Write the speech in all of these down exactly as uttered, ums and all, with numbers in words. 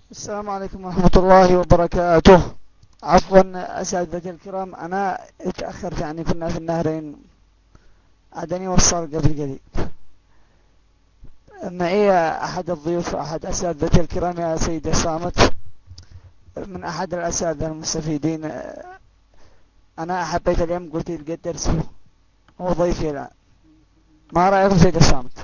السلام عليكم ورحمة الله وبركاته. عفوا أساتذة الكرام، أنا اتأخرت، يعني كنا في النهرين، عدني وصل قبل قليل. معي أحد الضيوف، أحد أساتذة الكرام يا سيد صامت، من أحد الأساتذة المستفيدين. أنا حبيت اليوم قلت يلقى الدرس، هو ضيفي الآن. ما رأيكم سيد صامت؟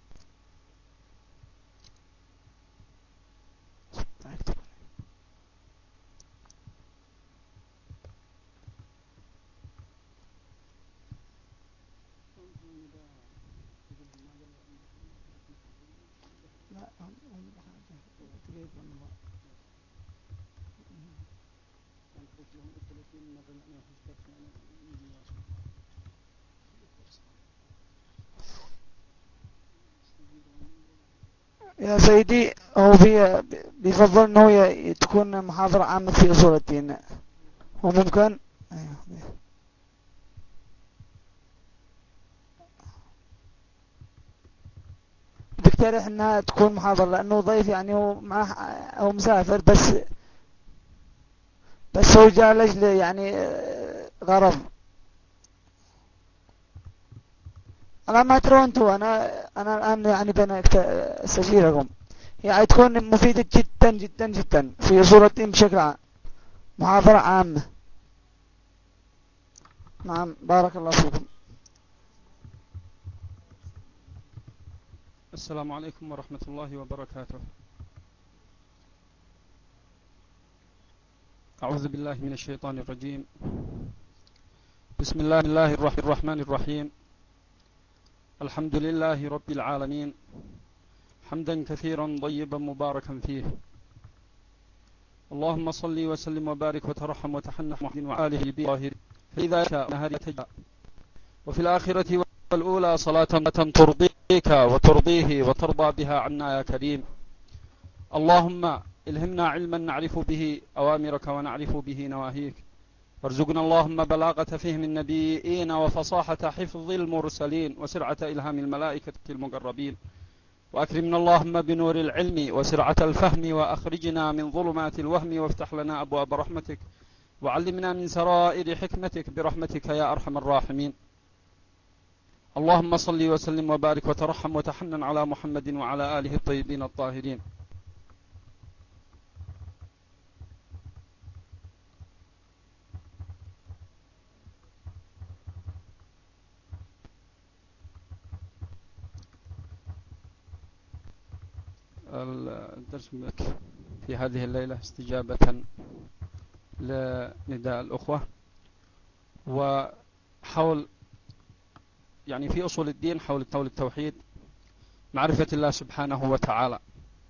يا سيدي، هو بي بيفضل أنه ي- تكون محاضرة عامة في أصول الدين. هو ممكن. أيوه. بقترح انها تكون محاضرة لانه ضيف، يعني هو معه، هو مسافر، بس بس هو جاء لاجل يعني آه، غرض. انا ما ترون انتوا، انا انا الان يعني بين استشيركم، يعني تكون مفيدة جدا جدا جدا في اصول الدين بشكل عام، محاضرة عامة. نعم، بارك الله فيكم. السلام عليكم ورحمة الله وبركاته. أعوذ بالله من الشيطان الرجيم. بسم الله الله الرحمن الرحيم. الحمد لله رب العالمين، حمدا كثيرا طيبا مباركا فيه. اللهم صل وسلم وبارك وترحم وتحنن محمد وآله بظاهر فإذا شاء نهار تجاء، وفي الآخرة والأولى صلاة ترضيك وترضيه وترضى بها عنا يا كريم. اللهم إلهمنا علما نعرف به أوامرك ونعرف به نواهيك، وارزقنا اللهم بلاغة فهم النبيين وفصاحة حفظ المرسلين وسرعة إلهام الملائكة المقربين، وأكرمنا اللهم بنور العلم وسرعة الفهم، وأخرجنا من ظلمات الوهم وافتح لنا أبواب رحمتك، وعلمنا من سرائر حكمتك برحمتك يا أرحم الراحمين. اللهم صل وسلم وبارك وترحم وتحنن على محمد وعلى آله الطيبين الطاهرين. الدرس في هذه الليلة استجابة لنداء الأخوة، وحول يعني في أصول الدين حول التوحيد، معرفة الله سبحانه وتعالى.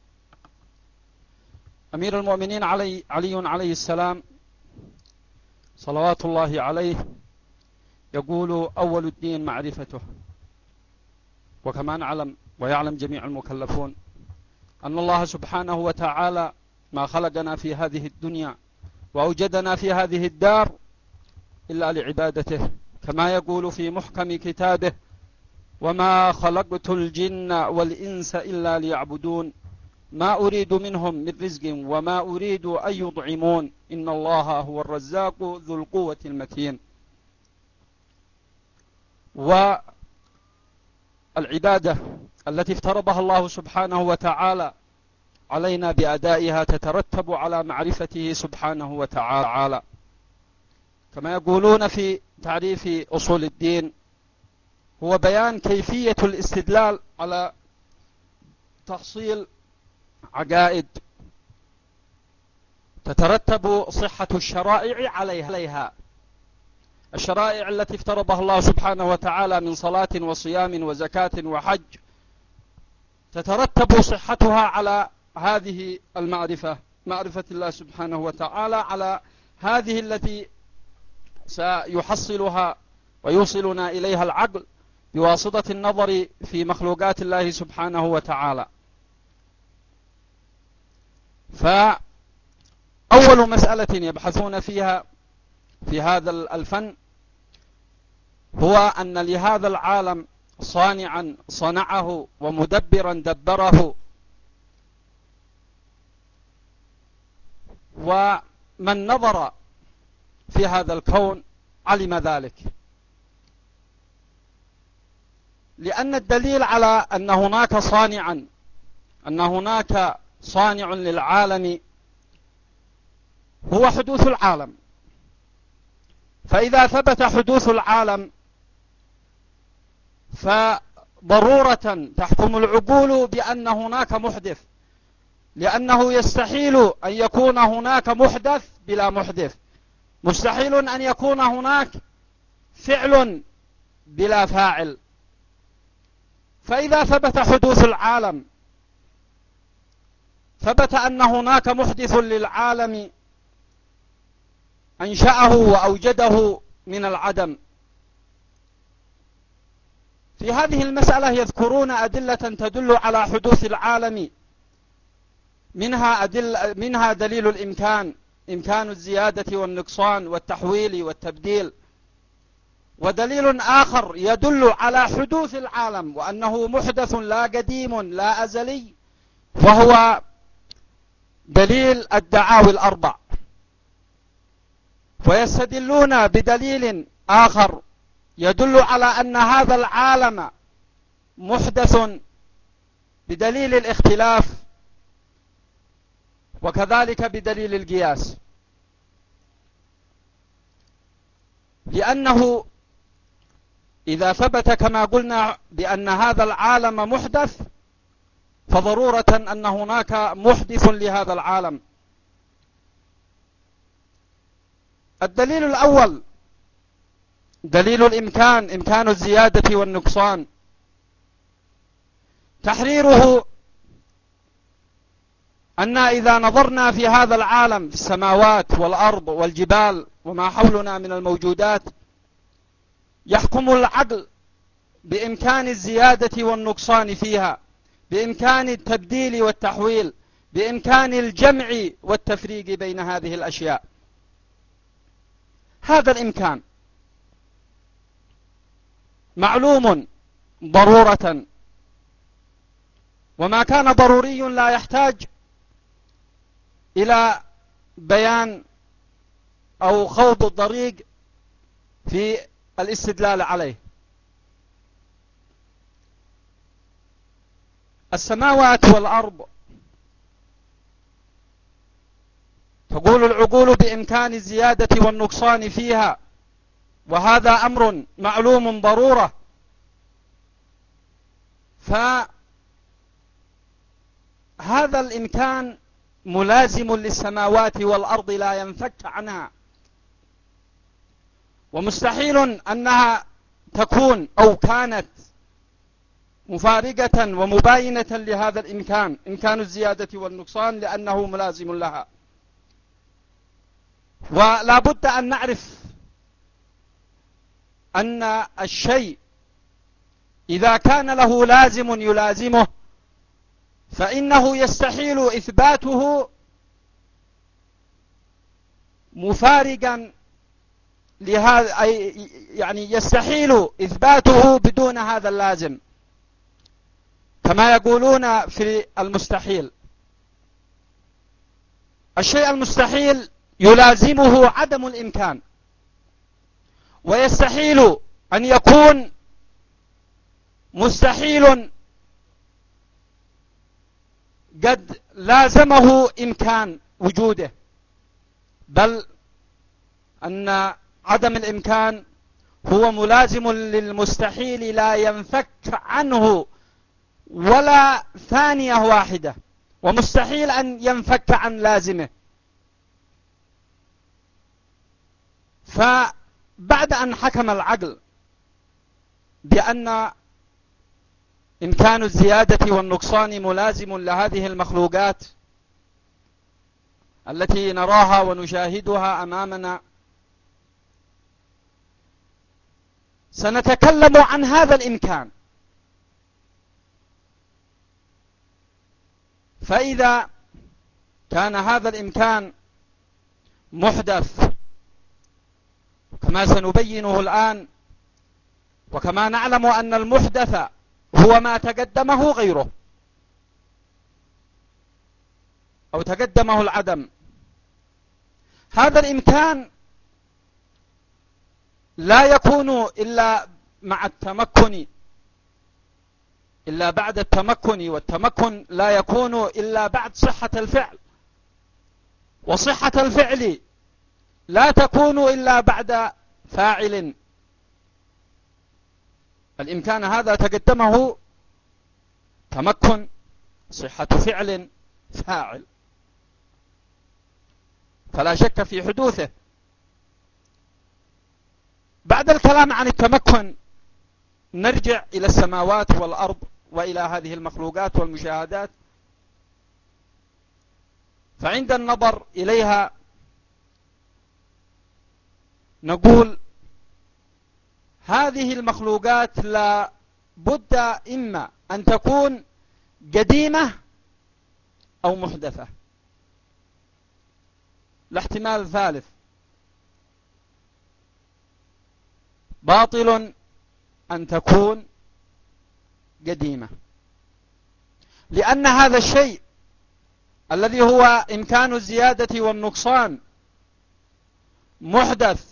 أمير المؤمنين علي علي عليه السلام صلوات الله عليه يقول: أول الدين معرفته. وكما نعلم ويعلم جميع المكلفون أن الله سبحانه وتعالى ما خلقنا في هذه الدنيا وأوجدنا في هذه الدار إلا لعبادته، كما يقول في محكم كتابه: وما خلقت الجن والإنس إلا ليعبدون ما أريد منهم من رزق وما أريد أن يطعمون إن الله هو الرزاق ذو القوة المتين. والعبادة التي افترضها الله سبحانه وتعالى علينا بأدائها تترتب على معرفته سبحانه وتعالى، كما يقولون في تعريف أصول الدين: هو بيان كيفية الاستدلال على تحصيل عقائد تترتب صحة الشرائع عليها. الشرائع التي افترضها الله سبحانه وتعالى من صلاة وصيام وزكاة وحج تترتب صحتها على هذه المعرفة، معرفة الله سبحانه وتعالى، على هذه التي سيحصلها ويوصلنا إليها العقل بواسطة النظر في مخلوقات الله سبحانه وتعالى. فأول مسألة يبحثون فيها في هذا الفن هو أن لهذا العالم صانعا صنعه ومدبرا دبره، ومن نظر في هذا الكون علم ذلك، لأن الدليل على أن هناك صانعا أن هناك صانع للعالم هو حدوث العالم. فإذا ثبت حدوث العالم فضرورة تحكم العقول بأن هناك محدث، لأنه يستحيل أن يكون هناك محدث بلا محدث، مستحيل أن يكون هناك فعل بلا فاعل. فإذا ثبت حدوث العالم ثبت أن هناك محدث للعالم أنشأه وأوجده من العدم. في هذه المسألة يذكرون أدلة تدل على حدوث العالم، منها, أدل منها دليل الإمكان، إمكان الزيادة والنقصان والتحويل والتبديل. ودليل آخر يدل على حدوث العالم وأنه محدث لا قديم لا أزلي، وهو دليل الدعاوي الأربع. ويستدلون بدليل آخر يدل على أن هذا العالم محدث بدليل الاختلاف، وكذلك بدليل القياس، لأنه إذا ثبت كما قلنا بأن هذا العالم محدث فضرورة أن هناك محدث لهذا العالم. الدليل الأول دليل الإمكان، إمكان الزيادة والنقصان. تحريره أن إذا نظرنا في هذا العالم، في السماوات والأرض والجبال وما حولنا من الموجودات، يحكم العقل بإمكان الزيادة والنقصان فيها، بإمكان التبديل والتحويل، بإمكان الجمع والتفريق بين هذه الأشياء. هذا الإمكان معلوم ضرورة، وما كان ضروري لا يحتاج إلى بيان أو خوض الطريق في الاستدلال عليه. السماوات والأرض تقول العقول بإمكان الزيادة والنقصان فيها، وهذا أمر معلوم ضرورة. فهذا الإمكان ملازم للسماوات والأرض لا ينفك عنها، ومستحيل أنها تكون أو كانت مفارقة ومباينة لهذا الإمكان، إمكان الزيادة والنقصان، لأنه ملازم لها. ولا بد أن نعرف أن الشيء إذا كان له لازم يلازمه فإنه يستحيل إثباته مفارقا لهذا، أي يعني يستحيل إثباته بدون هذا اللازم، كما يقولون في المستحيل. الشيء المستحيل يلازمه عدم الإمكان، ويستحيل أن يكون مستحيل قد لازمه إمكان وجوده، بل أن عدم الإمكان هو ملازم للمستحيل لا ينفك عنه ولا ثانية واحدة، ومستحيل أن ينفك عن لازمه. فبعد أن حكم العقل بأن إمكان الزيادة والنقصان ملازم لهذه المخلوقات التي نراها ونشاهدها أمامنا، سنتكلم عن هذا الإمكان. فإذا كان هذا الإمكان محدث كما سنبينه الآن، وكما نعلم أن المحدث هو ما تقدمه غيره أو تقدمه العدم، هذا الإمكان لا يكون إلا مع التمكن، إلا بعد التمكن، والتمكن لا يكون إلا بعد صحة الفعل، وصحة الفعل لا تكون إلا بعد فاعل. الإمكان هذا تقدمه تمكن، صحة فعل، فاعل، فلا شك في حدوثه. بعد الكلام عن التمكن نرجع إلى السماوات والأرض وإلى هذه المخلوقات والمشاهدات. فعند النظر إليها نقول هذه المخلوقات لا بد إما أن تكون قديمة أو محدثة، لا احتمال ثالث. باطل أن تكون قديمة، لأن هذا الشيء الذي هو إمكان الزيادة والنقصان محدث،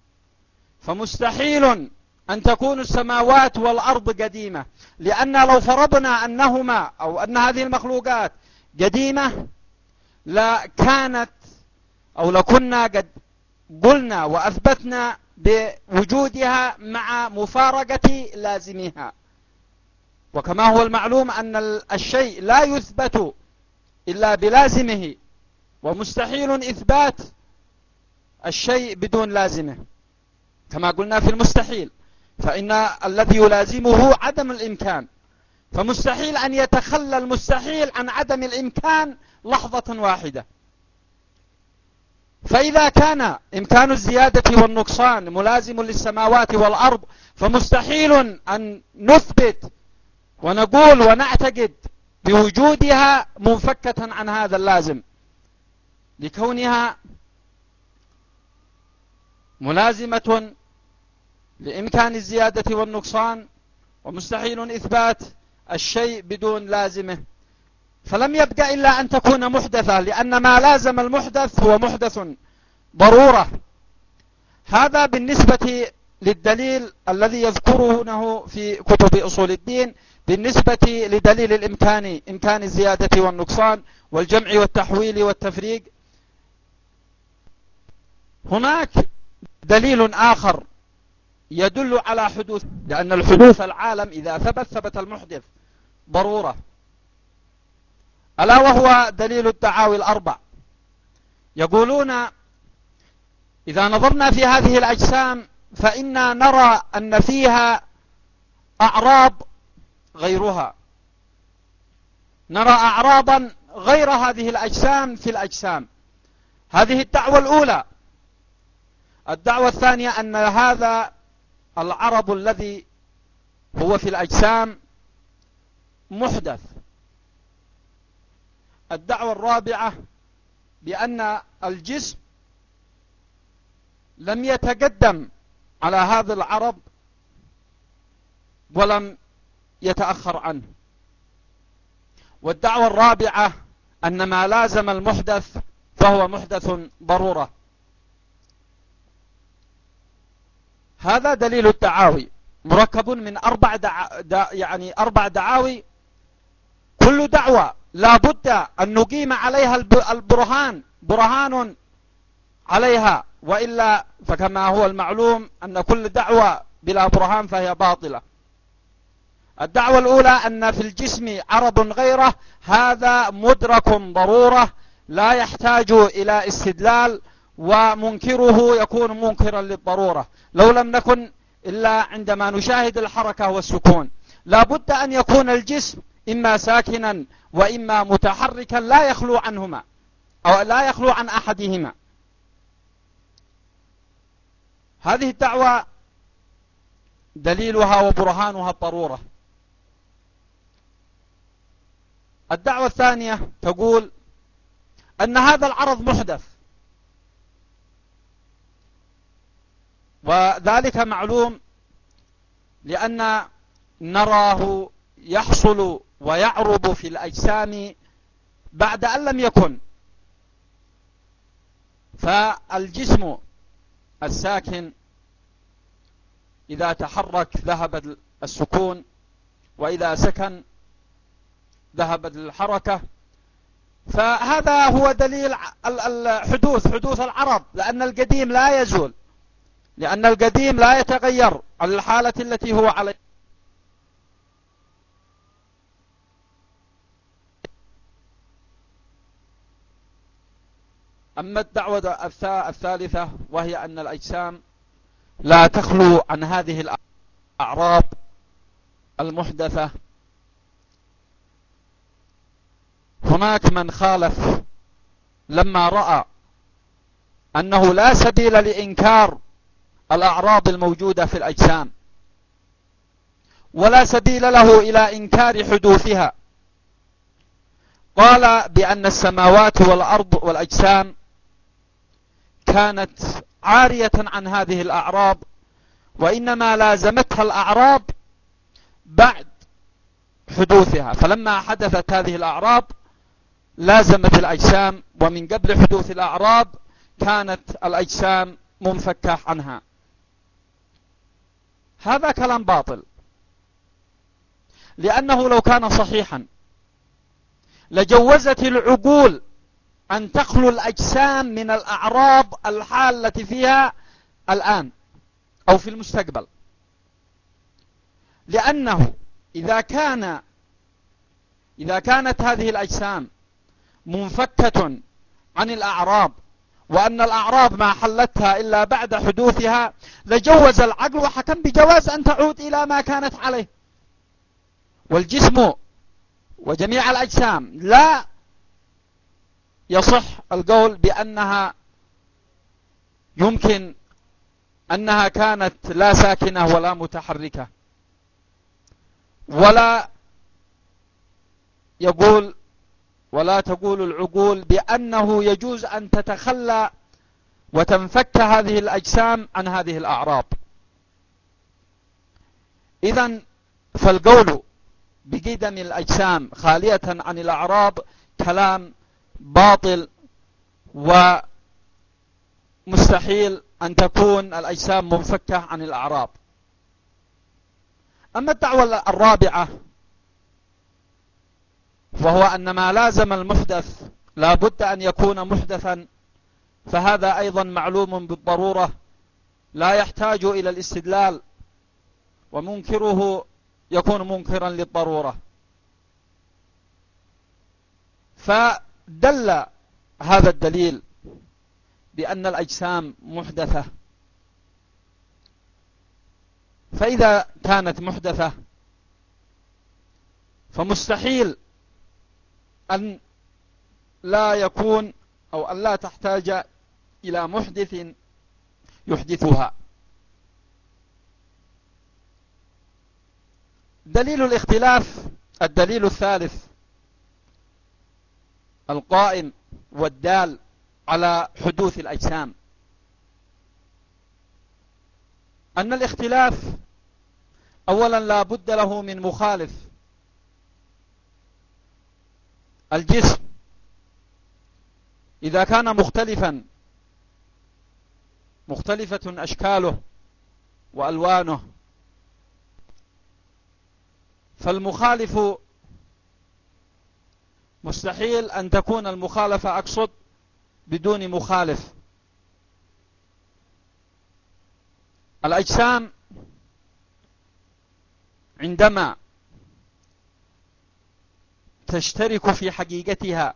فمستحيل أن تكون السماوات والأرض قديمة، لأن لو فرضنا أنهما أو أن هذه المخلوقات قديمة لكانت أو لكنا قد قلنا وأثبتنا بوجودها مع مفارقة لازمها. وكما هو المعلوم أن الشيء لا يثبت إلا بلازمه، ومستحيل إثبات الشيء بدون لازمه، كما قلنا في المستحيل، فإن الذي يلازمه عدم الإمكان، فمستحيل أن يتخلى المستحيل عن عدم الإمكان لحظة واحدة. فإذا كان إمكان الزيادة والنقصان ملازم للسماوات والأرض، فمستحيل أن نثبت ونقول ونعتقد بوجودها منفكة عن هذا اللازم، لكونها ملازمة لإمكان الزيادة والنقصان، ومستحيل إثبات الشيء بدون لازمه. فلم يبقى إلا أن تكون محدثة، لأن ما لازم المحدث هو محدث ضرورة. هذا بالنسبة للدليل الذي يذكرونه في كتب أصول الدين بالنسبة لدليل الإمكان، إمكان الزيادة والنقصان والجمع والتحويل والتفريق. هناك دليل آخر يدل على حدوث، لأن الحدوث العالم إذا ثبت ثبت المحدث ضرورة، ألا وهو دليل الدعاوي الأربع. يقولون إذا نظرنا في هذه الأجسام فإنا نرى أن فيها أعراض غيرها، نرى أعراضا غير هذه الأجسام في الأجسام. هذه الدعوة الأولى. الدعوة الثانية أن هذا العرض الذي هو في الأجسام محدث. الدعوة الرابعة بأن الجسم لم يتقدم على هذا العرض ولم يتأخر عنه. والدعوة الرابعة أن ما لازم المحدث فهو محدث ضرورة. هذا دليل الدعاوي، مركب من أربع دع... دع... يعني أربع دعاوي، كل دعوة لا بد أن نقيم عليها البرهان، برهان عليها، وإلا فكما هو المعلوم أن كل دعوة بلا برهان فهي باطلة. الدعوة الأولى أن في الجسم عرض غيره، هذا مدرك ضرورة لا يحتاج إلى استدلال، ومنكره يكون منكرا للضرورة لو لم نكن إلا عندما نشاهد الحركة والسكون. لا بد أن يكون الجسم إما ساكنا وإما متحركا، لا يخلو عنهما أو لا يخلو عن أحدهما. هذه الدعوة دليلها وبرهانها الضرورة. الدعوة الثانية تقول أن هذا العرض محدث، وذلك معلوم لأن نراه يحصل ويعرض في الأجسام بعد أن لم يكن. فالجسم الساكن إذا تحرك ذهب السكون، وإذا سكن ذهبت الحركة. فهذا هو دليل الحدوث حدوث العرض، لأن القديم لا يزول، لأن القديم لا يتغير على الحالة التي هو عليها. أما الدعوة الثالثة وهي أن الأجسام لا تخلو عن هذه الأعراض المحدثة، هناك من خالف لما رأى أنه لا سبيل لإنكار الأعراض الموجودة في الأجسام، ولا سبيل له إلى إنكار حدوثها. قال بأن السماوات والأرض والأجسام كانت عارية عن هذه الأعراض، وإنما لازمتها الأعراض بعد حدوثها، فلما حدثت هذه الأعراض لازمت الأجسام، ومن قبل حدوث الأعراض كانت الأجسام منفكة عنها. هذا كلام باطل، لأنه لو كان صحيحا لجوزت العقول أن تخلو الأجسام من الأعراض الحالة فيها الآن أو في المستقبل، لأنه إذا كان إذا كانت هذه الأجسام منفكة عن الأعراض، وأن الأعراض ما حلتها إلا بعد حدوثها، لجوز العقل وحكم بجواز أن تعود إلى ما كانت عليه. والجسم وجميع الأجسام لا يصح القول بأنها يمكن أنها كانت لا ساكنة ولا متحركة، ولا يقول ولا تقول العقول بأنه يجوز أن تتخلى وتنفك هذه الأجسام عن هذه الأعراض. إذن فالقول بقدم الأجسام خالية عن الأعراض كلام باطل، ومستحيل أن تكون الأجسام منفكة عن الأعراض. أما الدعوة الرابعة وهو أن ما لازم المحدث لا بد أن يكون محدثا، فهذا أيضا معلوم بالضرورة لا يحتاج إلى الاستدلال، ومنكره يكون منكرا للضرورة. فدل هذا الدليل بأن الأجسام محدثة، فإذا كانت محدثة فمستحيل أن لا يكون أو أن لا تحتاج إلى محدث يحدثها. دليل الاختلاف الدليل الثالث القائم والدال على حدوث الأجسام، أن الاختلاف أولا لا بد له من مخالف. الجسم إذا كان مختلفا مختلفة أشكاله وألوانه، فالمخالف مستحيل أن تكون المخالفة أقصد بدون مخالف. الأجسام عندما تشترك في حقيقتها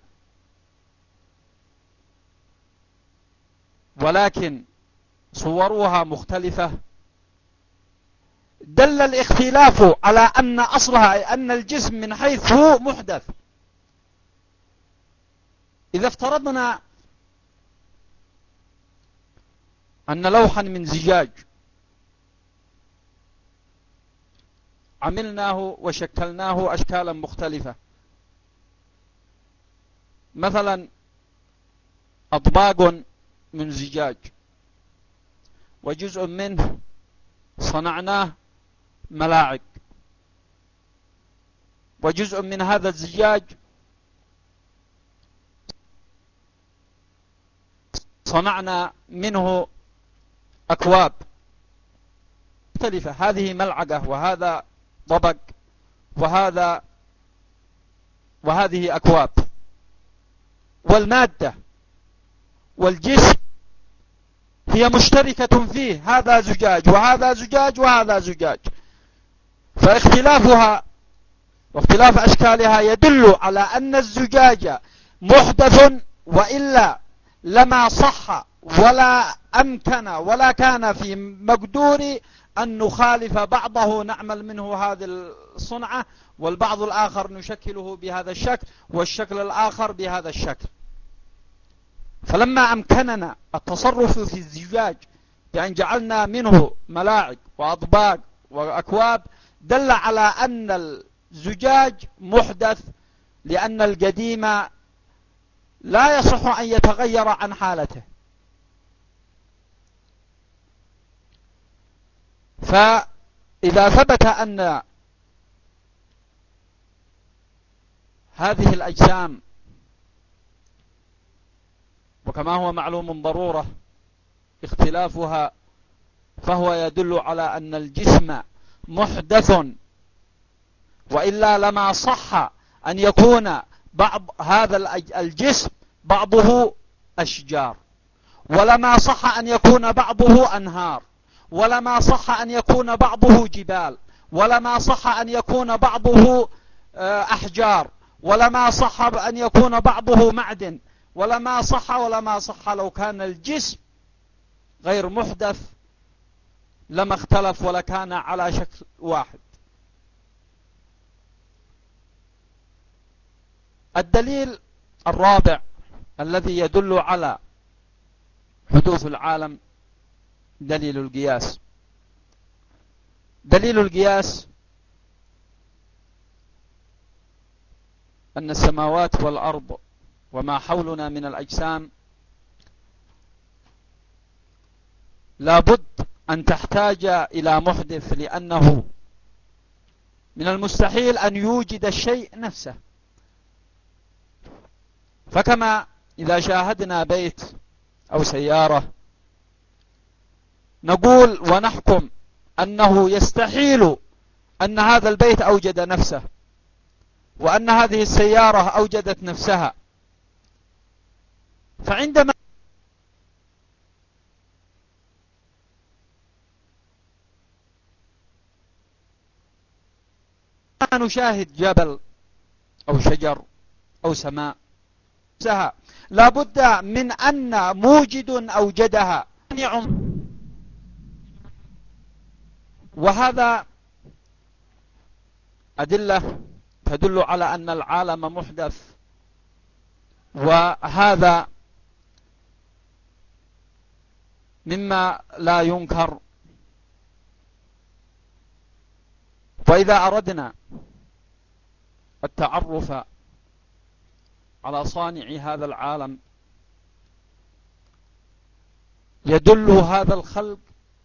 ولكن صورها مختلفة، دل الاختلاف على أن أصلها أي أن الجسم من حيث هو محدث. إذا افترضنا أن لوحا من زجاج عملناه وشكلناه أشكالا مختلفة، مثلا أطباق من زجاج، وجزء منه صنعناه ملاعق، وجزء من هذا الزجاج صنعنا منه أكواب مختلفة، هذه ملعقة وهذا طبق وهذا وهذه أكواب، والمادة والجسم هي مشتركة فيه، هذا زجاج وهذا زجاج وهذا زجاج، فاختلافها واختلاف أشكالها يدل على أن الزجاج محدث، وإلا لما صح ولا أمكن ولا كان في مقدور أن نخالف بعضه نعمل منه هذه الصنعة، والبعض الآخر نشكله بهذا الشكل والشكل الآخر بهذا الشكل. فلما أمكننا التصرف في الزجاج بأن جعلنا منه ملاعق وأطباق وأكواب دل على أن الزجاج محدث، لأن القديم لا يصح أن يتغير عن حالته. فإذا ثبت أن هذه الأجسام، وكما هو معلوم ضرورة اختلافها، فهو يدل على أن الجسم محدث، وإلا لما صح أن يكون بعض هذا الجسم بعضه أشجار، ولما صح أن يكون بعضه أنهار، ولما صح أن يكون بعضه جبال، ولما صح أن يكون بعضه أحجار، ولما صح أن يكون بعضه معدن، ولما صح ولما صح لو كان الجسم غير محدث لما اختلف ولا كان على شكل واحد. الدليل الرابع الذي يدل على حدوث العالم دليل القياس. دليل القياس أن السماوات والأرض وما حولنا من الأجسام لابد أن تحتاج إلى محدث، لأنه من المستحيل أن يوجد الشيء نفسه. فكما إذا شاهدنا بيت أو سيارة نقول ونحكم أنه يستحيل أن هذا البيت أوجد نفسه، وأن هذه السيارة أوجدت نفسها. فعندما نشاهد جبل أو شجر أو سماء لا بد من أن موجد أوجدها، وهذا أدلة تدل على أن العالم محدث، وهذا مما لا ينكر. وإذا أردنا التعرف على صانع هذا العالم يدل هذا الخلق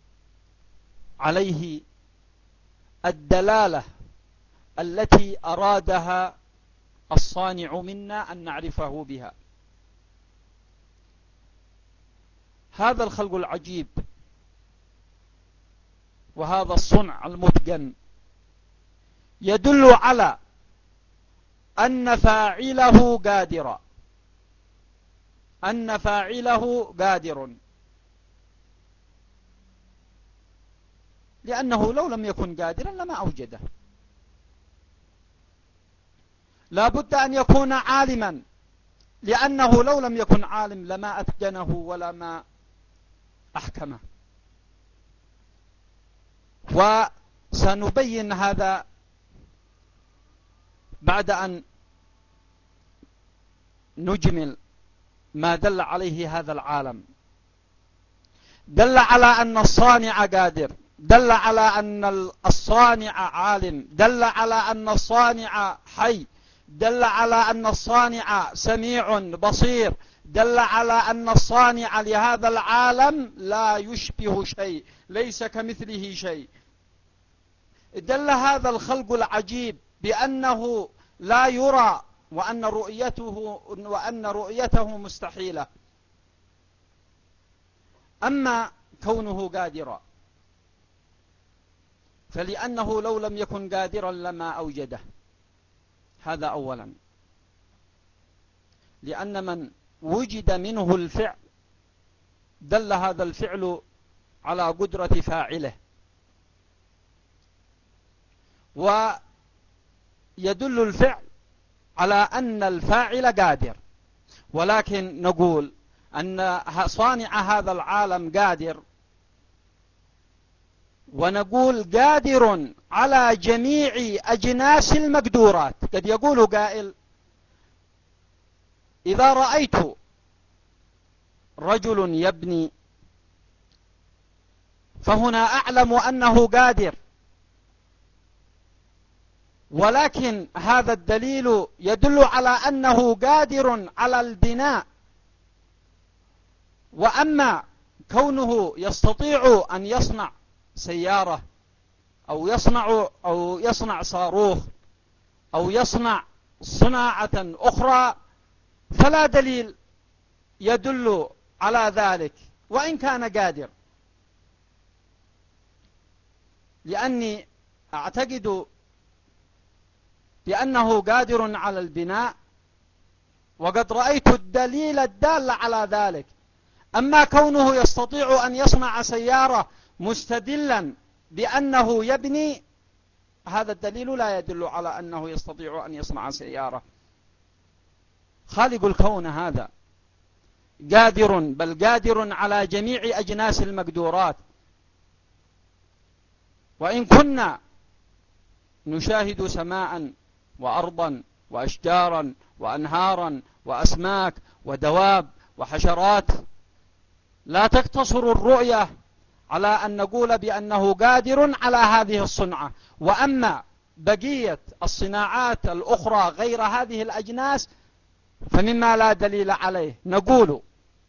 عليه الدلالة التي أرادها الصانع منا أن نعرفه بها. هذا الخلق العجيب وهذا الصنع المتقن يدل على أن فاعله قادر، أن فاعله قادر، لأنه لو لم يكن قادرا لما أوجده. لا بد أن يكون عالما، لأنه لو لم يكن عالم لما أتقنه ولما أحكمه. وسنبين هذا بعد أن نجمل ما دل عليه هذا العالم. دل على أن الصانع قادر، دل على أن الصانع عالم، دل على أن الصانع حي، دل على أن الصانع سميع بصير، دل على أن الصانع لهذا العالم لا يشبه شيء، ليس كمثله شيء. دل هذا الخلق العجيب بأنه لا يرى، وأن رؤيته وأن رؤيته مستحيلة. أما كونه قادرا فلأنه لو لم يكن قادرا لما أوجده، هذا أولا، لأن من وجد منه الفعل دل هذا الفعل على قدرة فاعله، ويدل الفعل على أن الفاعل قادر. ولكن نقول أن صانع هذا العالم قادر، ونقول قادر على جميع أجناس المقدورات. قد يقول قائل: إذا رأيت رجل يبني فهنا أعلم أنه قادر، ولكن هذا الدليل يدل على أنه قادر على البناء. وأما كونه يستطيع أن يصنع سيارة أو يصنع أو يصنع صاروخ أو يصنع صناعة أخرى فلا دليل يدل على ذلك وإن كان قادر، لأني أعتقد بأنه قادر على البناء، وقد رأيت الدليل الدال على ذلك. أما كونه يستطيع أن يصنع سيارة مستدلا بأنه يبني، هذا الدليل لا يدل على أنه يستطيع أن يصنع سيارة. خالق الكون هذا قادر، بل قادر على جميع أجناس المقدورات. وإن كنا نشاهد سماء وأرضا وأشجارا وأنهارا وأسماك ودواب وحشرات، لا تقتصر الرؤية على أن نقول بأنه قادر على هذه الصنعة. وأما بقية الصناعات الأخرى غير هذه الأجناس فمما لا دليل عليه، نقول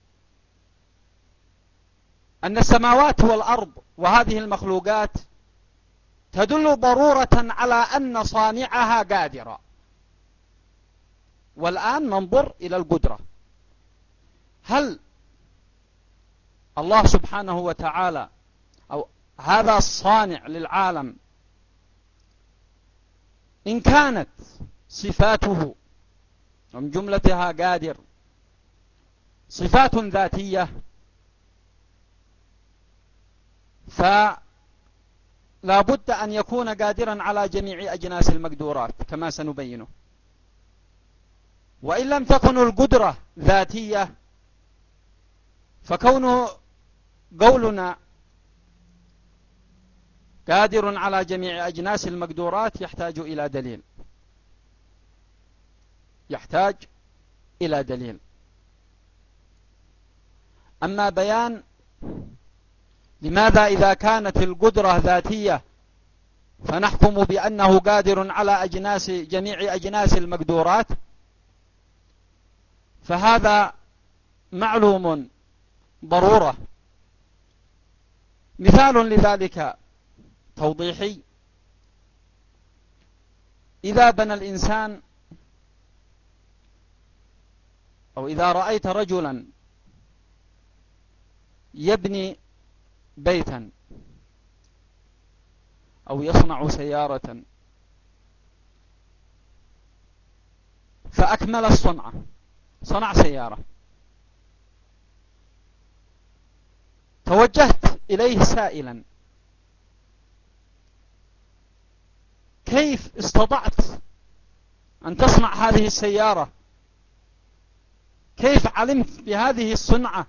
أن السماوات والأرض وهذه المخلوقات تدل ضرورة على أن صانعها قادرا. والآن ننظر إلى القدرة. هل الله سبحانه وتعالى أو هذا الصانع للعالم إن كانت صفاته من جملتها قادر صفات ذاتية، فلا بد أن يكون قادرا على جميع أجناس المقدورات كما سنبينه. وإن لم تكن القدرة ذاتية فكونه قولنا قادر على جميع أجناس المقدورات يحتاج إلى دليل، يحتاج إلى دليل. أما بيان لماذا إذا كانت القدرة ذاتية فنحكم بأنه قادر على أجناس جميع أجناس المقدورات، فهذا معلوم ضرورة. مثال لذلك توضيحي: إذا بنى الإنسان أو إذا رأيت رجلا يبني بيتا أو يصنع سيارة فأكمل الصنعة، صنع سيارة، توجهت إليه سائلا: كيف استطعت أن تصنع هذه السيارة؟ كيف علمت بهذه الصنعة؟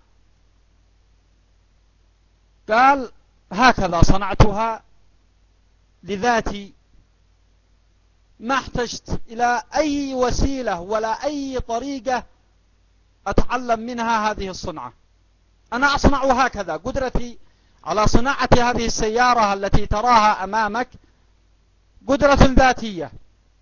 قال: هكذا صنعتها لذاتي، ما احتجت إلى أي وسيلة ولا أي طريقة أتعلم منها هذه الصنعة، أنا أصنع هكذا. قدرتي على صناعة هذه السيارة التي تراها أمامك قدرة ذاتية.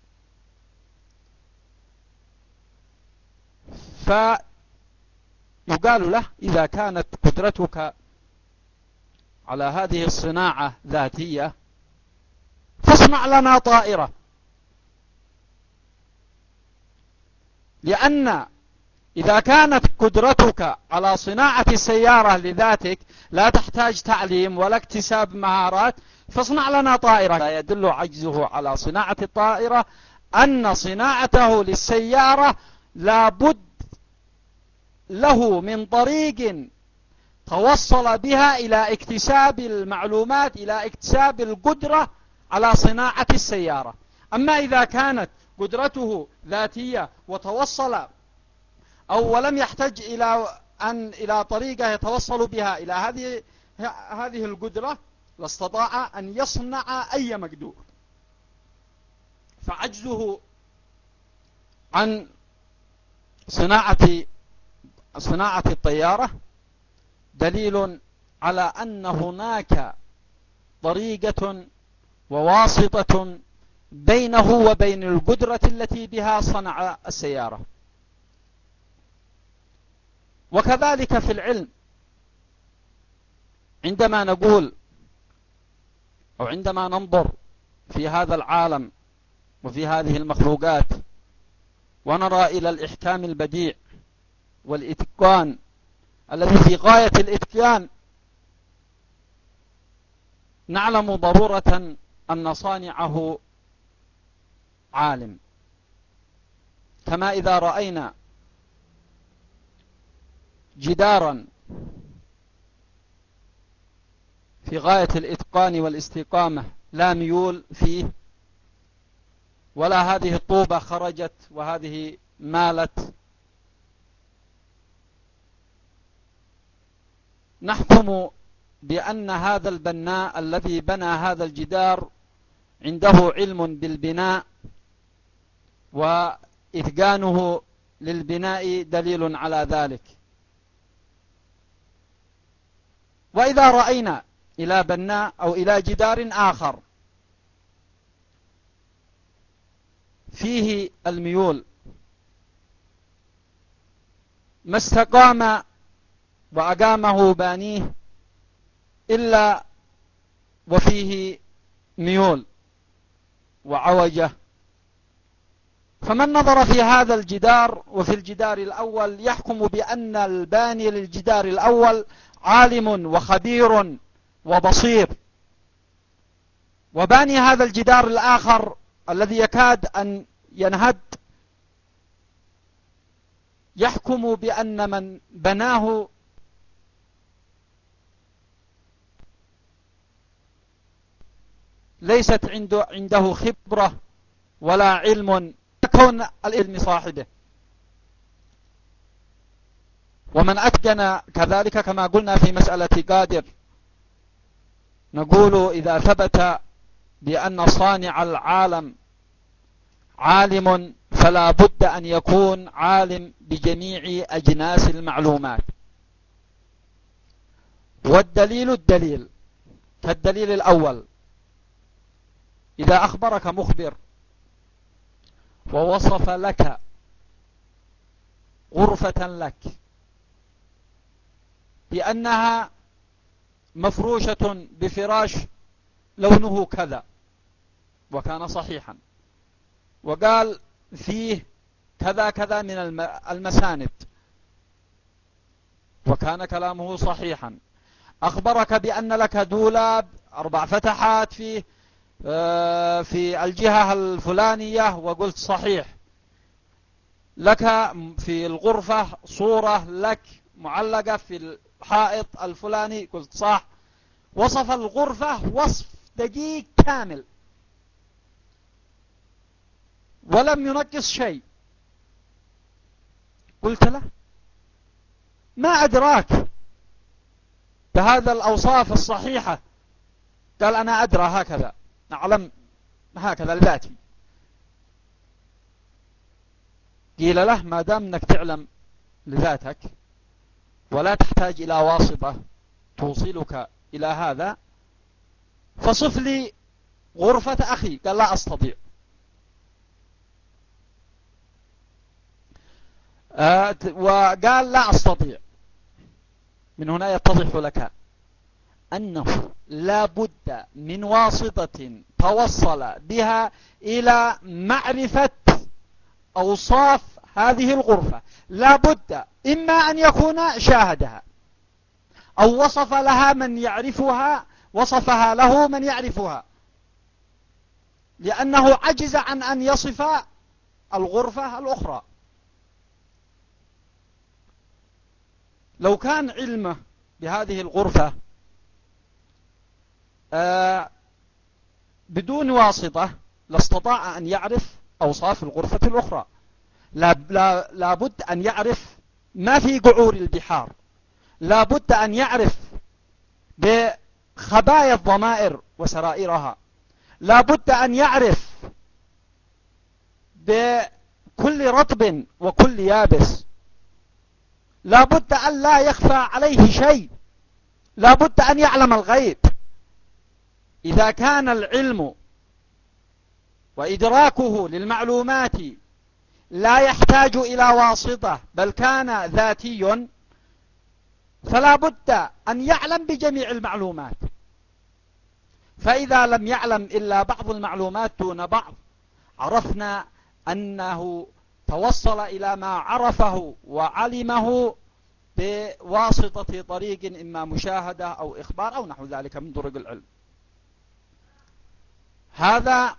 فيقال له: إذا كانت قدرتك على هذه الصناعة ذاتية فاصنع لنا طائرة، لأن إذا كانت قدرتك على صناعة السيارة لذاتك لا تحتاج تعليم ولا اكتساب مهارات، فاصنع لنا طائرة. لا يدل عجزه على صناعة الطائرة أن صناعته للسيارة لابد له من طريق توصل بها إلى اكتساب المعلومات، إلى اكتساب القدرة على صناعة السيارة. أما إذا كانت قدرته ذاتية وتوصل أو ولم يحتاج إلى أن إلى طريقة يتوصل بها إلى هذه هذه القدرة، لاستطاع أن يصنع أي مقدور. فعجزه عن صناعة صناعة الطيارة دليل على أن هناك طريقة وواسطة بينه وبين القدرة التي بها صنع السيارة. وكذلك في العلم، عندما نقول أو عندما ننظر في هذا العالم وفي هذه المخلوقات ونرى إلى الإحكام البديع والإتقان الذي في غاية الإتقان، نعلم ضرورة أن صانعه عالم. كما إذا رأينا جدارا في غاية الإتقان والاستقامة لا ميول فيه، ولا هذه الطوبة خرجت وهذه مالت، نحكم بأن هذا البناء الذي بنى هذا الجدار عنده علم بالبناء، وإتقانه للبناء دليل على ذلك. وإذا رأينا إلى بناء أو إلى جدار آخر فيه الميول ما استقام وأقامه بانيه إلا وفيه ميول وعوجة، فمن نظر في هذا الجدار وفي الجدار الأول يحكم بأن الباني للجدار الأول عالم وخبير وبصير، وباني هذا الجدار الآخر الذي يكاد أن ينهد يحكم بأن من بناه ليست عنده عنده خبرة ولا علم كون العلم صاحبه. ومن أتقن كذلك كما قلنا في مسألة قادر، نقول إذا ثبت بأن صانع العالم عالم فلا بد أن يكون عالم بجميع أجناس المعلومات. والدليل الدليل كالدليل الأول، إذا أخبرك مخبر ووصف لك غرفة لك بأنها مفروشة بفراش لونه كذا وكان صحيحا، وقال فيه كذا كذا من المساند وكان كلامه صحيحا، أخبرك بأن لك دولاب أربع فتحات فيه في الجهة الفلانية وقلت صحيح، لك في الغرفة صورة لك معلقة في الحائط الفلاني قلت صح، وصف الغرفة وصف دقيق كامل ولم ينقص شيء، قلت له ما أدراك بهذا الأوصاف الصحيحة؟ قال أنا أدرى هكذا، أعلم هكذا لذاتي. قيل له ما دام أنك تعلم لذاتك ولا تحتاج إلى واسطة توصلك إلى هذا، فصف لي غرفة أخي. قال لا أستطيع. آه وقال لا أستطيع. من هنا يتضح لك أنه لا بد من واسطة توصل بها إلى معرفة أوصاف هذه الغرفة. لا بد إما أن يكون شاهدها أو وصف لها من يعرفها، وصفها له من يعرفها، لأنه عجز عن أن يصف الغرفة الأخرى. لو كان علمه بهذه الغرفة آه بدون واسطة لاستطاع أن يعرف أوصاف الغرفة الأخرى. لا, لا, لا بد أن يعرف ما في قعور البحار، لا بد أن يعرف بخبايا الضمائر وسرائرها، لا بد أن يعرف بكل رطب وكل يابس، لا بد أن لا يخفى عليه شيء، لا بد أن يعلم الغيب. إذا كان العلم وإدراكه للمعلومات لا يحتاج إلى واسطة بل كان ذاتي، فلا بد أن يعلم بجميع المعلومات. فإذا لم يعلم إلا بعض المعلومات دون بعض، عرفنا أنه توصل إلى ما عرفه وعلمه بواسطة طريق إما مشاهدة أو إخبار أو نحو ذلك من طرق العلم. هذا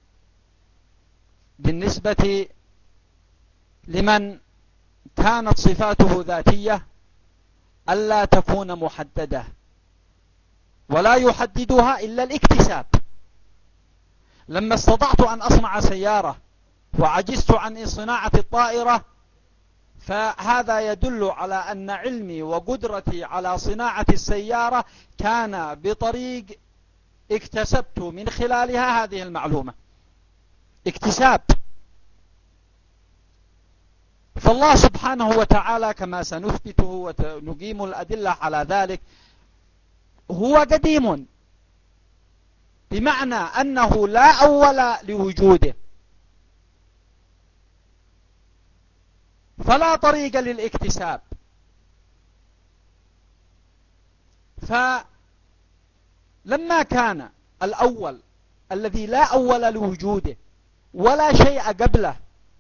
بالنسبة لمن كانت صفاته ذاتية ألا تكون محددة، ولا يحددها إلا الاكتساب. لما استطعت أن أصنع سيارة وعجزت عن صناعة الطائرة، فهذا يدل على أن علمي وقدرتي على صناعة السيارة كان بطريق اكتسبت من خلالها هذه المعلومة، اكتساب. فالله سبحانه وتعالى كما سنثبته ونقيم الأدلة على ذلك هو قديم، بمعنى أنه لا أول لوجوده، فلا طريق للاكتساب. فلما كان الأول الذي لا أول لوجوده ولا شيء قبله،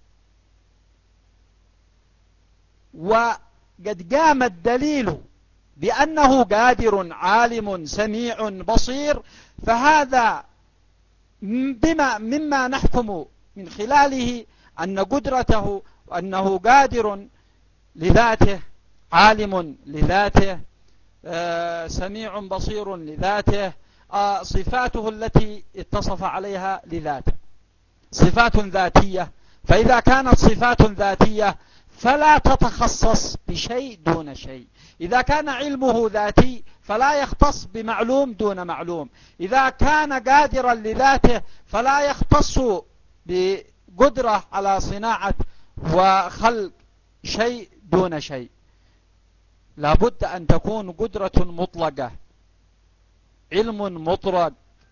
وقد قام الدليل بأنه قادر عالم سميع بصير، فهذا بما مما نحكم من خلاله أن قدرته وأنه قادر لذاته، عالم لذاته، آه سميع بصير لذاته، آه صفاته التي اتصف عليها لذاته صفات ذاتية. فإذا كانت صفات ذاتية فلا تتخصص بشيء دون شيء. إذا كان علمه ذاتي فلا يختص بمعلوم دون معلوم. إذا كان قادرا لذاته فلا يختص بقدرة على صناعة وخلق شيء دون شيء. لابد أن تكون قدرة مطلقة، علم مطلق.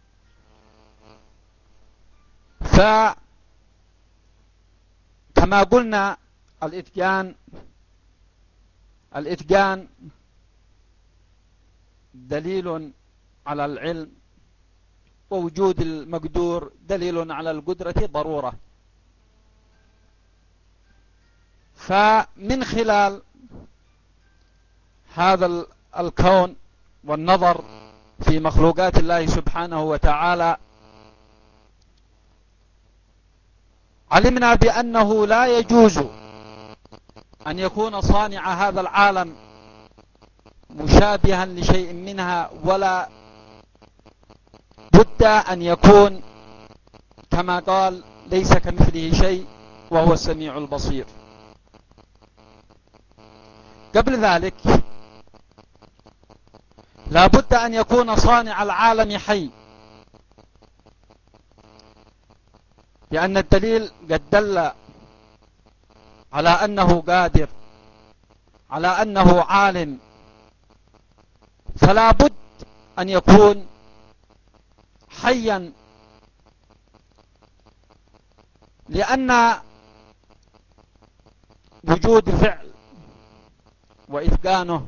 فكما قلنا الإتقان الإتقان دليل على العلم، ووجود المقدور دليل على القدرة ضرورة. فمن خلال هذا الكون والنظر في مخلوقات الله سبحانه وتعالى علمنا بأنه لا يجوز أن يكون صانع هذا العالم مشابها لشيء منها، ولا بد أن يكون كما قال ليس كمثله شيء وهو السميع البصير. قبل ذلك لا بد أن يكون صانع العالم حي، لأن الدليل قد دل على أنه قادر، على أنه عالم، فلا بد أن يكون حيا، لأن وجود فعل وإتقانه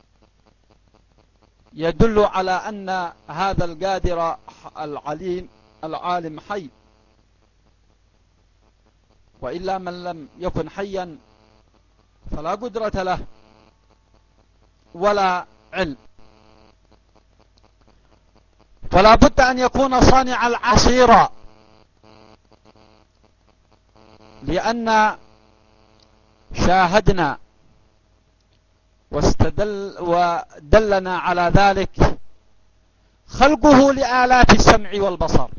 يدل على أن هذا القادر العليم العالم حي، وإلا من لم يكن حيا فلا قدرة له ولا علم. ولا بد أن يكون صانع العصيرة، لأن شاهدنا واستدل ودلنا على ذلك خلقه لآلات السمع والبصر،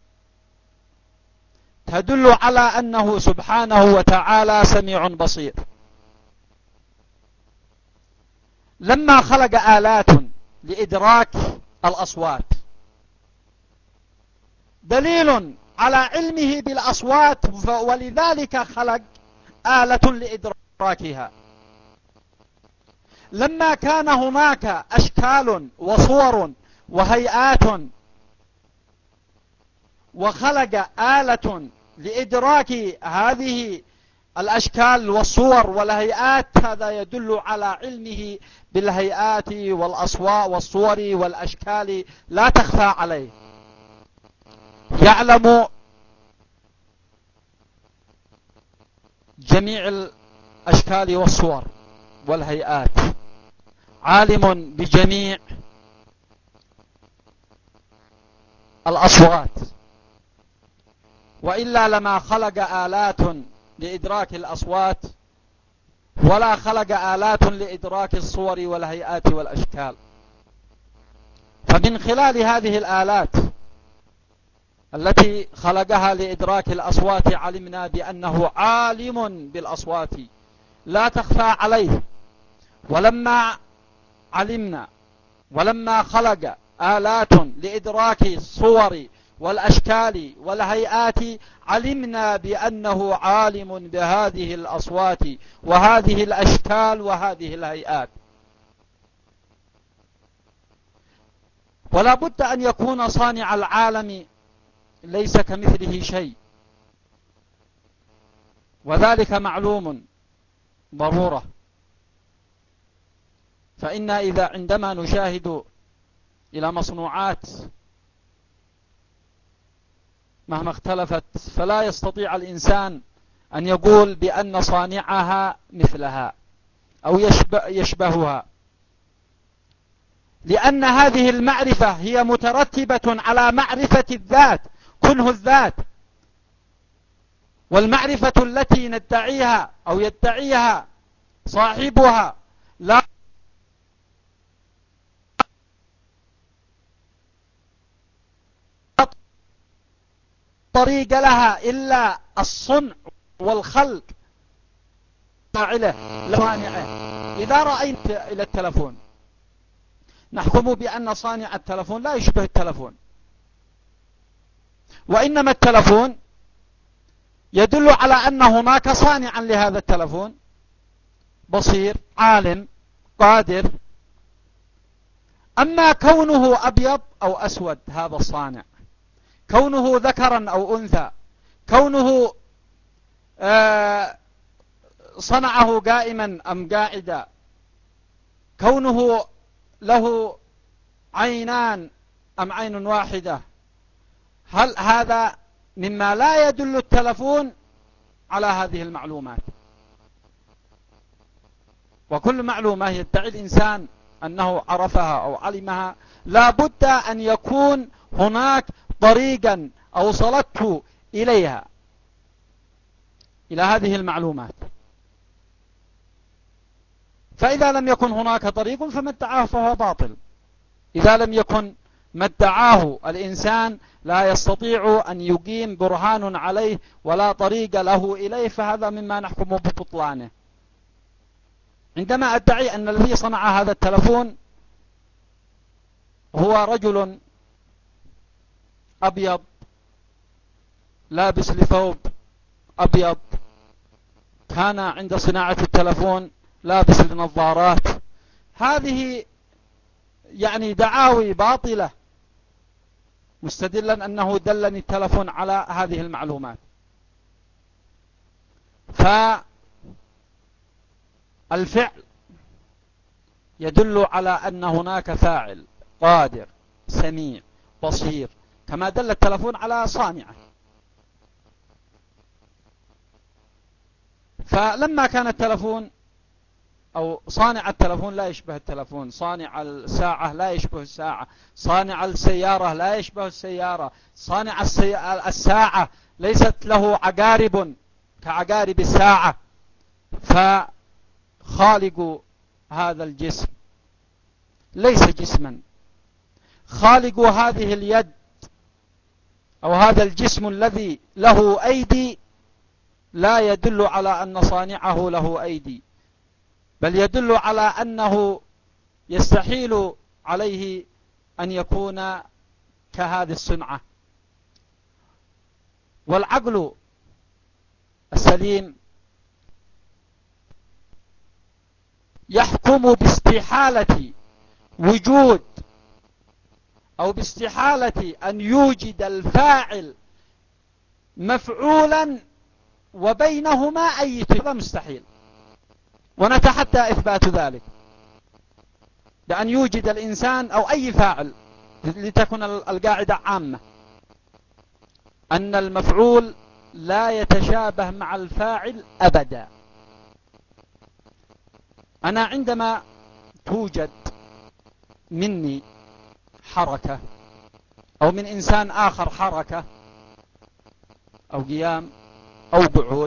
تدل على أنه سبحانه وتعالى سميع بصير. لما خلق آلات لإدراك الأصوات دليل على علمه بالأصوات، ولذلك خلق آلة لإدراكها. لما كان هناك أشكال وصور وهيئات وخلق آلة لإدراك هذه الأشكال والصور والهيئات، هذا يدل على علمه بالهيئات والأصوات والصور والأشكال لا تخفى عليه. يعلم جميع الأشكال والصور والهيئات، عالم بجميع الأصوات، وإلا لما خلق آلات لإدراك الأصوات ولا خلق آلات لإدراك الصور والهيئات والأشكال. فمن خلال هذه الآلات التي خلقها لإدراك الأصوات علمنا بأنه عالم بالأصوات لا تخفى عليه. ولما علمنا ولما خلق آلات لإدراك الصور والأشكال والهيئات علمنا بأنه عالم بهذه الأصوات وهذه الأشكال وهذه الهيئات. ولا بد أن يكون صانع العالم ليس كمثله شيء، وذلك معلوم ضرورة. فإن إذا عندما نشاهد إلى مصنوعات مهما اختلفت فلا يستطيع الإنسان أن يقول بأن صانعها مثلها أو يشبه يشبهها، لأن هذه المعرفة هي مترتبة على معرفة الذات، كنه الذات. والمعرفة التي ندعيها أو يدعيها صاحبها لا طريق لها إلا الصنع والخلق فاعله لوانعه. إذا رأيت إلى التلفون نحكم بأن صانع التلفون لا يشبه التلفون، وإنما التلفون يدل على أن هناك صانعا لهذا التلفون بصير عالم قادر. أما كونه أبيض أو أسود هذا الصانع، كونه ذكرا أو أنثى، كونه آه صنعه قائما أم قاعدا، كونه له عينان أم عين واحدة، هل هذا مما لا يدل التلفون على هذه المعلومات؟ وكل معلومة يدعي الإنسان أنه عرفها أو علمها لا بد أن يكون هناك طريقا أوصلته إليها، إلى هذه المعلومات. فإذا لم يكن هناك طريق فما ادعاه فهو باطل. إذا لم يكن ما ادعاه الإنسان لا يستطيع أن يقيم برهان عليه ولا طريق له إليه، فهذا مما نحكم ببطلانه. عندما أدعي أن الذي صنع هذا التلفون هو رجل أبيض لابس لثوب أبيض، كان عند صناعة التلفون لابس لنظارات، هذه يعني دعاوي باطلة، مستدلا أنه دلني التلفون على هذه المعلومات. فالفعل يدل على أن هناك فاعل قادر سميع بصير، كما دل التلفون على صانعه. فلما كان التلفون أو صانع التلفون لا يشبه التلفون، صانع الساعة لا يشبه الساعة، صانع السيارة لا يشبه السيارة، صانع الساعة ليست له عقارب كعقارب الساعة. فخالق هذا الجسم ليس جسما، خالق هذه اليد أو هذا الجسم الذي له أيدي لا يدل على أن صانعه له أيدي، بل يدل على أنه يستحيل عليه أن يكون كهذه الصنعة. والعقل السليم يحكم باستحالة وجود أو باستحالة أن يوجد الفاعل مفعولا وبينهما أي هذا مستحيل، ونتحدى إثبات ذلك بأن يوجد الإنسان أو أي فاعل، لتكن القاعدة عامة أن المفعول لا يتشابه مع الفاعل أبدا. أنا عندما توجد مني حركة أو من إنسان آخر حركة أو قيام أو قعود،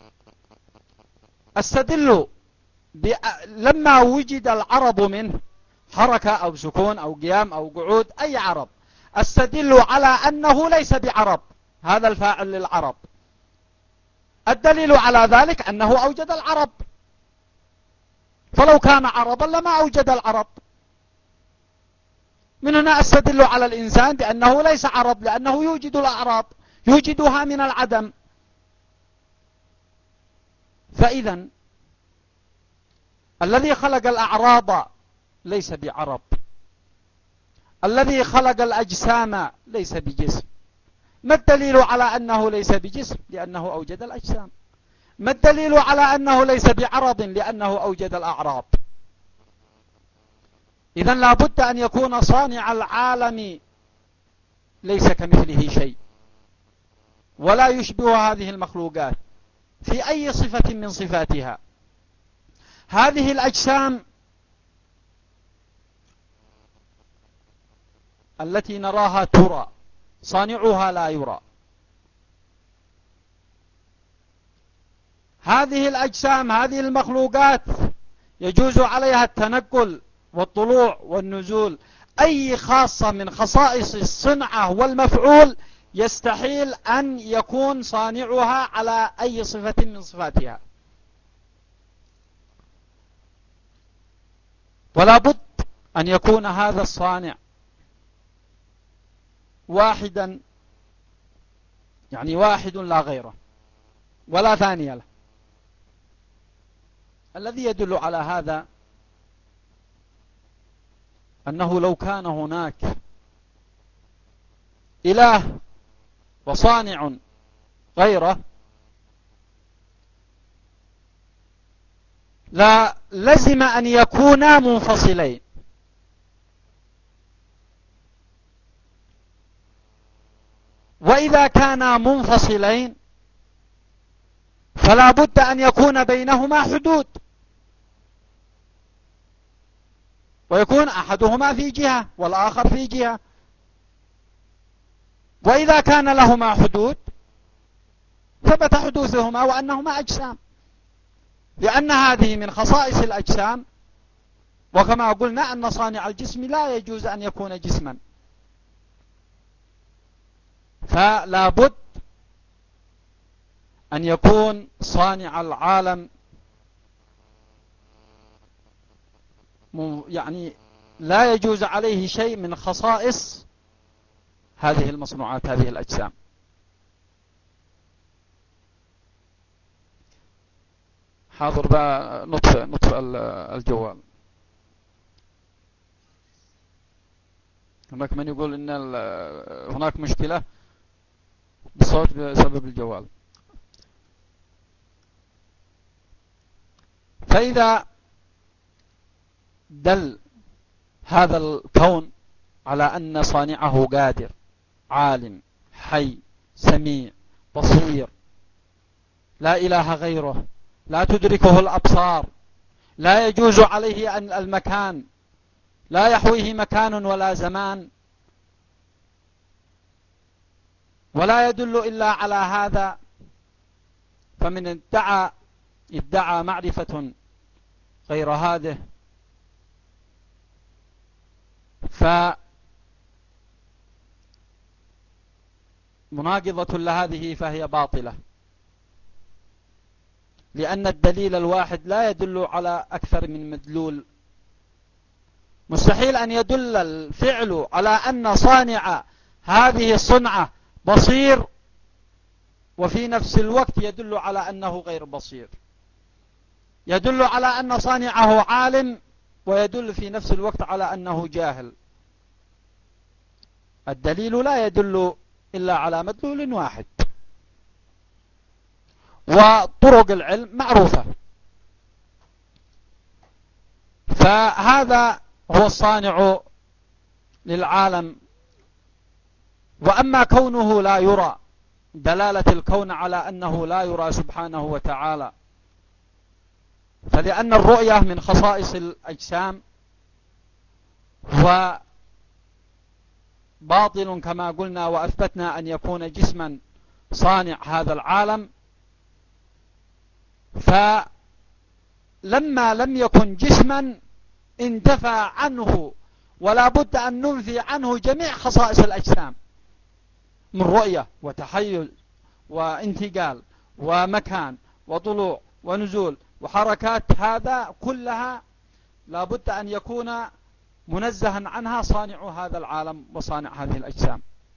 استدل لما وجد العرب منه حركة أو سكون أو قيام أو قعود أي عرب، استدل على أنه ليس بعرب، هذا الفاعل للعرب. الدليل على ذلك أنه أوجد العرب، فلو كان عربا لما أوجد العرب. من هنا استدل على الإنسان بأنه ليس عرب، لأنه يوجد الأعراض، يوجدها من العدم. فإذا الذي خلق الأعراض ليس بعرب، الذي خلق الأجسام ليس بجسم. ما الدليل على أنه ليس بجسم؟ لأنه أوجد الأجسام. ما الدليل على أنه ليس بعرض؟ لأنه أوجد الأعراض. إذن لا بد أن يكون صانع العالم ليس كمثله شيء، ولا يشبه هذه المخلوقات في أي صفة من صفاتها. هذه الأجسام التي نراها ترى، صانعها لا يرى. هذه الأجسام، هذه المخلوقات يجوز عليها التنقل والطلوع والنزول. أي خاصة من خصائص الصنعة والمفعول يستحيل أن يكون صانعها على أي صفة من صفاتها. ولا بد أن يكون هذا الصانع واحدا، يعني واحد لا غيره ولا ثاني له. الذي يدل على هذا أنه لو كان هناك إله وصانع غيره لا لزم أن يكونا منفصلين. وإذا كانا منفصلين فلا بد أن يكون بينهما حدود، ويكون أحدهما في جهة والآخر في جهة. وإذا كان لهما حدود ثبت حدوثهما وأنهما أجسام، لأن هذه من خصائص الأجسام. وكما قلنا أن صانع الجسم لا يجوز أن يكون جسما، فلا بد أن يكون صانع العالم يعني لا يجوز عليه شيء من خصائص هذه المصنوعات، هذه الأجسام. حاضر بقى نطفئ نطفئ الجوال. هناك من يقول إن هناك مشكلة بالصوت بسبب الجوال. فإذا دل هذا الكون على أن صانعه قادر عالم حي سميع بصير لا إله غيره، لا تدركه الأبصار لا يجوز عليه أن المكان لا يحويه مكان ولا زمان، ولا يدل إلا على هذا. فمن ادعى ادعى معرفة غير هذه فمناقضة لهذه فهي باطلة، لأن الدليل الواحد لا يدل على أكثر من مدلول. مستحيل أن يدل الفعل على أن صانع هذه الصنعة بصير وفي نفس الوقت يدل على أنه غير بصير، يدل على أن صانعه عالم ويدل في نفس الوقت على أنه جاهل. الدليل لا يدل إلا على مدلول واحد، وطرق العلم معروفة. فهذا هو الصانع للعالم. وأما كونه لا يرى، دلالة الكون على أنه لا يرى سبحانه وتعالى، فلأن الرؤية من خصائص الأجسام، وباطل كما قلنا وأثبتنا أن يكون جسما صانع هذا العالم. فلما لم يكن جسما انتفى عنه، ولا بد أن ننفي عنه جميع خصائص الأجسام من رؤية وتحيز وانتقال ومكان وطلوع ونزول وحركات، هذا كلها لا بد أن يكون منزها عنها صانع هذا العالم وصانع هذه الأجسام.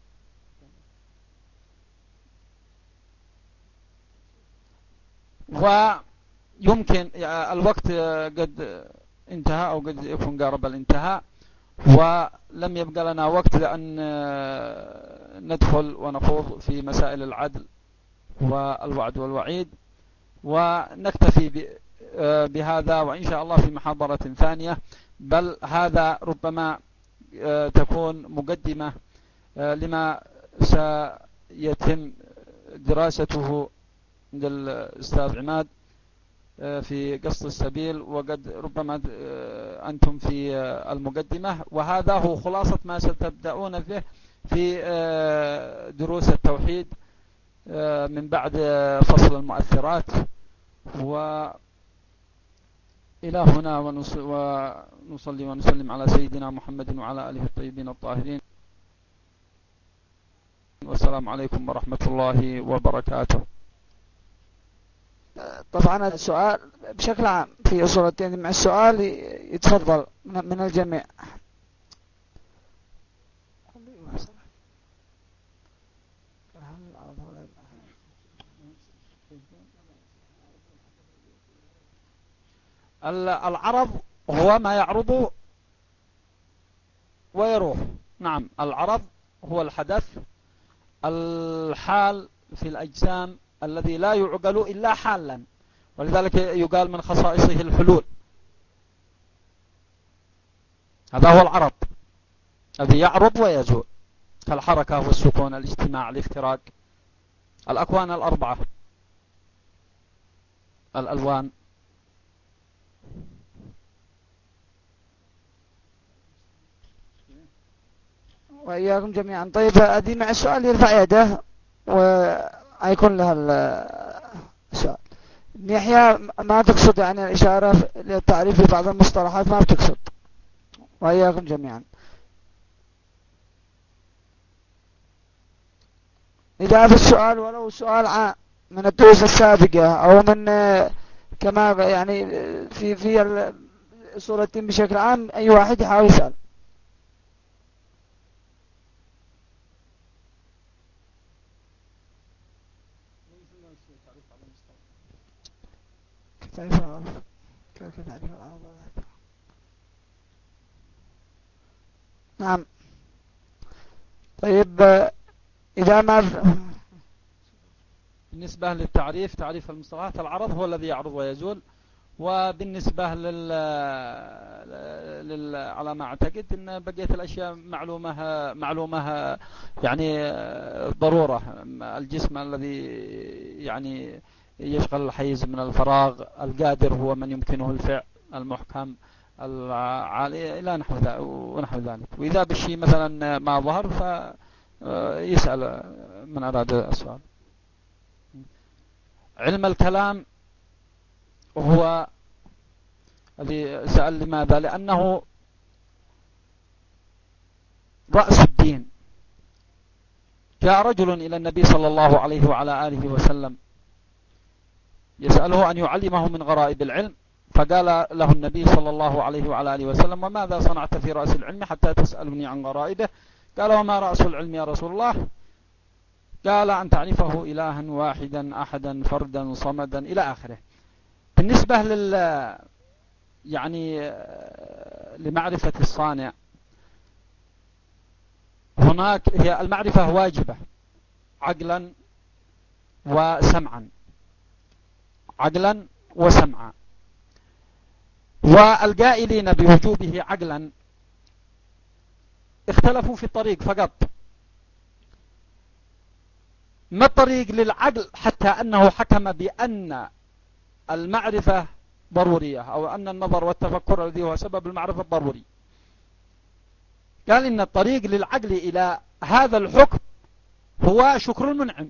ويمكن الوقت قد انتهى أو قد يكون قارب الانتهاء، ولم يبقى لنا وقت لأن ندخل ونخوض في مسائل العدل والوعد والوعيد، ونكتفي بهذا، وإن شاء الله في محاضرة ثانية. بل هذا ربما تكون مقدمة لما سيتم دراسته عند الأستاذ عماد في قصد السبيل، وقد ربما أنتم في المقدمة، وهذا هو خلاصة ما ستبدأون به في دروس التوحيد من بعد فصل المؤثرات. وإلى هنا ونصلي ونسلم على سيدنا محمد وعلى آله الطيبين الطاهرين، والسلام عليكم ورحمة الله وبركاته. طبعا السؤال بشكل عام في أصول الدين، مع السؤال يتفضل من الجميع. العرض هو ما يعرض ويروح. نعم، العرض هو الحدث الحال في الأجسام الذي لا يعقل إلا حالا، ولذلك يقال من خصائصه الحلول. هذا هو العرض الذي يعرض ويزول، كالحركة والسكون، الاجتماع، الافتراق، الأكوان الأربعة، الألوان. وإياكم جميعا. طيب أدي مع السؤال يرفع يده ويكون لها السؤال. يحيى ما تقصد يعني الإشارة للتعريف في بعض المصطلحات، ما بتقصد. وإياكم جميعا. إذا في السؤال ولو سؤال عام من الدروس السابقة أو من كما يعني في في صورة الدين بشكل عام، أي واحد يحاول يسأل. كيف كيف تعرف العرض؟ نعم. طيب إذا ما بالنسبة للتعريف، تعريف المصطلحات، العرض هو الذي يعرض ويزول. وبالنسبة لل... لل... على ما أعتقد أن بقية الأشياء معلومة معلومة يعني ضرورة. الجسم الذي يعني يشغل الحيز من الفراغ، القادر هو من يمكنه الفعل، المحكم العالي إلى نحو ذلك ونحو ذلك. وإذا بالشيء مثلا ما ظهر فيسأل من أراد السؤال. علم الكلام هو الذي سأل لماذا؟ لأنه رأس الدين. جاء رجل إلى النبي صلى الله عليه وعلى آله وسلم يسأله أن يعلمه من غرائب العلم، فقال له النبي صلى الله عليه وعلى آله وسلم: وماذا صنعت في رأس العلم حتى تسألني عن غرائبه؟ قال: وما رأس العلم يا رسول الله؟ قال: أن تعرفه إلها واحدا أحدا فردا صمدا إلى آخره. بالنسبة لل يعني لمعرفة الصانع، هناك هي المعرفة واجبة عقلا وسمعا، عقلا وسمعا. والقائلين بوجوبه عقلا اختلفوا في الطريق فقط. ما الطريق للعقل حتى أنه حكم بأن المعرفة ضرورية، أو أن النظر والتفكر الذي هو سبب المعرفة ضروري؟ قال إن الطريق للعقل إلى هذا الحكم هو شكر المنعم.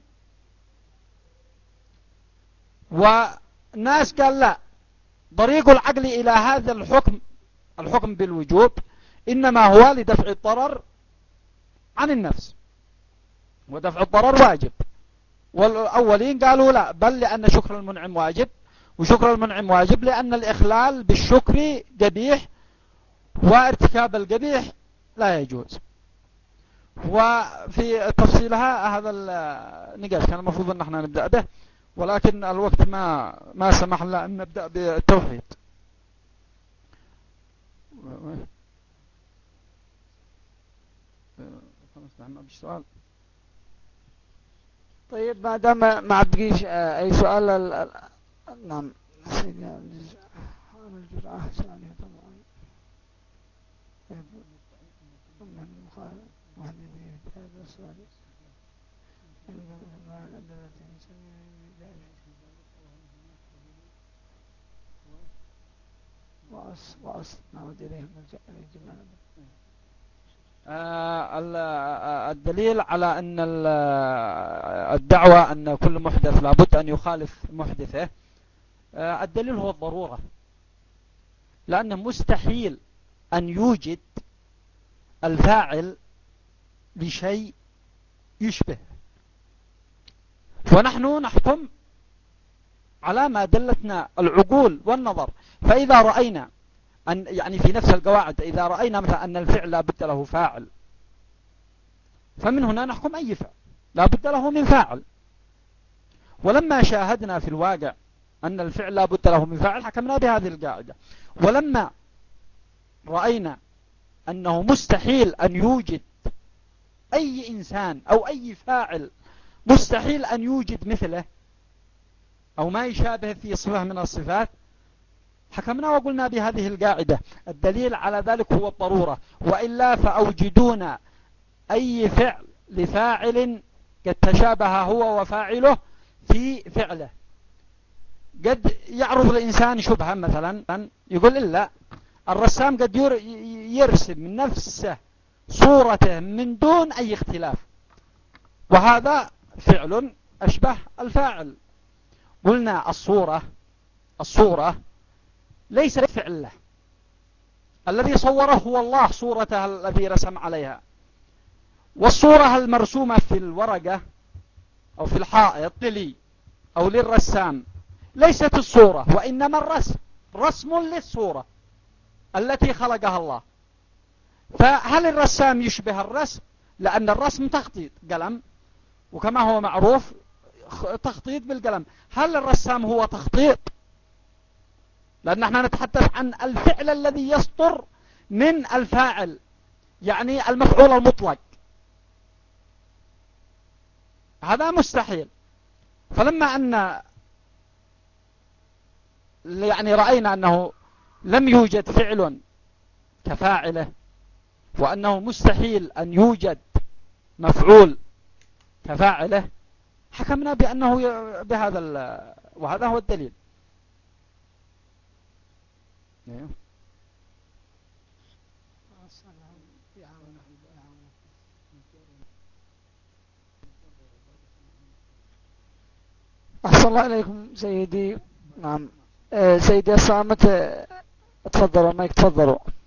وناس قال لا، طريق العقل إلى هذا الحكم، الحكم بالوجوب، إنما هو لدفع الضرر عن النفس، ودفع الضرر واجب. والأولين قالوا لا، بل لأن شكر المنعم واجب، وشكر المنعم واجب لأن الإخلال بالشكر قبيح، وارتكاب القبيح لا يجوز. وفي تفصيلها هذا النقاش كان المفروض أن احنا نبدأ به، ولكن الوقت ما ما سمح لنا أن نبدأ بالتوحيد. سؤال. طيب ما دام ما عبقيش أي سؤال ال... ال... نعم. الجرعة ثانية طبعا. من مخالف واحد هذا السؤال. وأص وأص نعود إليهم الجمال. الدليل على أن الدعوة أن كل محدث لابد أن يخالف محدثه، الدليل هو الضرورة. لأن مستحيل أن يوجد الفاعل لشيء يشبه، ونحن نحكم على ما دلتنا العقول والنظر. فإذا رأينا أن يعني في نفس القواعد، إذا رأينا مثلا أن الفعل لا بد له فاعل، فمن هنا نحكم أي فعل لا بد له من فاعل. ولما شاهدنا في الواقع أن الفعل لا بد له من فاعل، حكمنا بهذه القاعدة. ولما رأينا أنه مستحيل أن يوجد أي إنسان أو أي فاعل، مستحيل أن يوجد مثله أو ما يشابه في صفة من الصفات، حكمنا وقلنا بهذه القاعدة. الدليل على ذلك هو الضرورة، وإلا فأوجدون أي فعل لفاعل قد تشابه هو وفاعله في فعله. قد يعرض الإنسان شبهة مثلا، يقول إلا الرسام قد يرسم من نفسه صورته من دون أي اختلاف، وهذا فعل أشبه الفاعل. قلنا الصورة الصورة ليس فعل له، الذي صوره هو الله صورته الذي رسم عليها. والصورة المرسومة في الورقة أو في الحائط لي أو للرسام ليست الصورة، وإنما الرسم، رسم للصورة التي خلقها الله. فهل الرسام يشبه الرسم؟ لأن الرسم تخطيط قلم، وكما هو معروف تخطيط بالقلم. هل الرسام هو تخطيط؟ لأن احنا نتحدث عن الفعل الذي يصدر من الفاعل، يعني المفعول المطلق، هذا مستحيل. فلما أن يعني رأينا أنه لم يوجد فعل كفاعله، وأنه مستحيل أن يوجد مفعول كفاعله، حكمنا بأنه بهذا، وهذا هو الدليل. أيوه. أحسن الله إليكم سيدي. نعم. آه، سيدي الصامت، آه، تفضلوا، ما تفضلوا.